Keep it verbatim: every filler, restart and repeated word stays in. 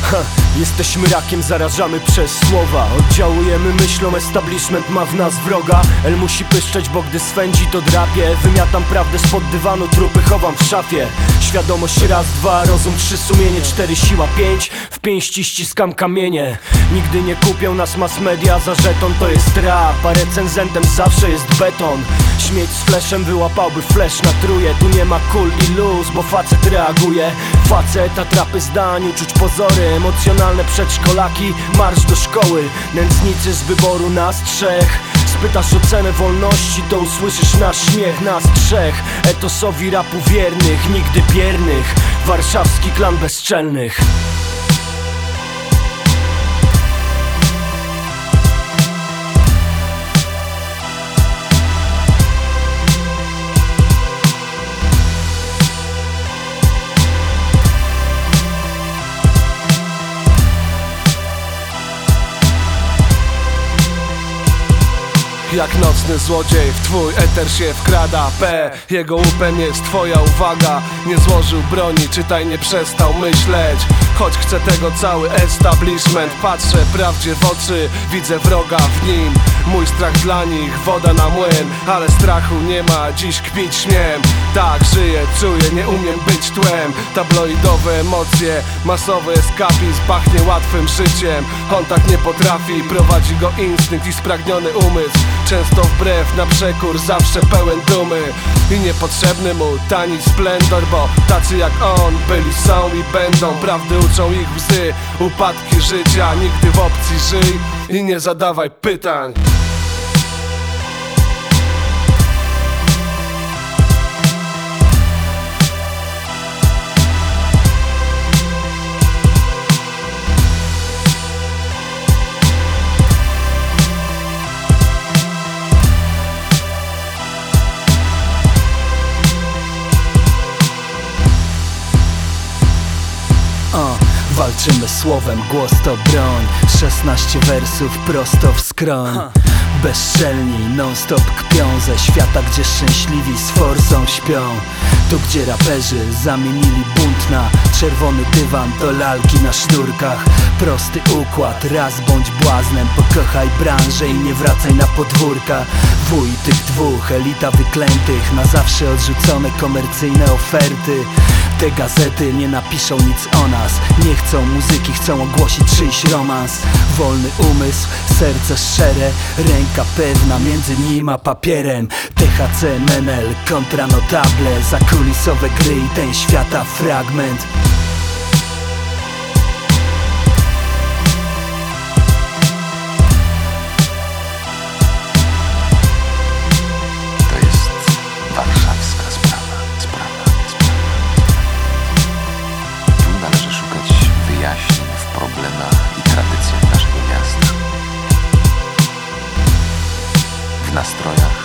Jesteśmy rakiem, zarażamy przez słowa. Oddziałujemy myślą, establishment ma w nas wroga. El musi pyszczeć, bo gdy swędzi to drapie. Wymiatam prawdę spod dywanu, trupy chowam w szafie. Świadomość raz, dwa, rozum trzy, sumienie cztery, siła pięć. W pięści ściskam kamienie. Nigdy nie kupią nas mass media za żeton, to jest rap. A recenzentem zawsze jest beton. Śmieć z fleszem wyłapałby flash na truje. Tu nie ma kul i luz, bo facet reaguje. Facet, atrapy zdań, uczuć pozory. Emocjonalne przedszkolaki, marsz do szkoły. Nędznicy z wyboru nas trzech. Spytasz o cenę wolności, to usłyszysz nasz śmiech. Nas trzech, etosowi rapu wiernych, nigdy biernych. Warszawski klan bezczelnych. Jak nocny złodziej w twój eter się wkrada. P, jego łupem jest twoja uwaga. Nie złożył broni, czytaj, nie przestał myśleć. Choć chce tego cały establishment. Patrzę prawdzie w oczy, widzę wroga w nim. Mój strach dla nich, woda na młyn. Ale strachu nie ma, dziś kpić śmiem. Tak, żyję, czuję, nie umiem być tłem. Tabloidowe emocje, masowy eskapizm. Pachnie łatwym życiem. On tak nie potrafi, prowadzi go instynkt i spragniony umysł. Często wbrew, na przekór, zawsze pełen dumy. I niepotrzebny mu tani splendor, bo tacy jak on byli, są i będą. Prawdy uczą ich łzy, upadki życia. Nigdy w opcji żyj i nie zadawaj pytań. Walczymy słowem, głos to broń. szesnaście wersów prosto w skroń. Bezczelni non-stop kpią ze świata, gdzie szczęśliwi z forsą śpią. Tu gdzie raperzy zamienili bunt na czerwony dywan, to lalki na sznurkach. Prosty układ, raz bądź błaznem, pokochaj branżę i nie wracaj na podwórka. Wuj tych dwóch, elita wyklętych, na zawsze odrzucone komercyjne oferty. Te gazety nie napiszą nic o nas. Nie chcą muzyki, chcą ogłosić czyjś romans. Wolny umysł, serce szczere, ręka pewna między nim a papierem. T H C, Menel, kontra notable, zakulisowe gry i ten świata fragment. W nastrojach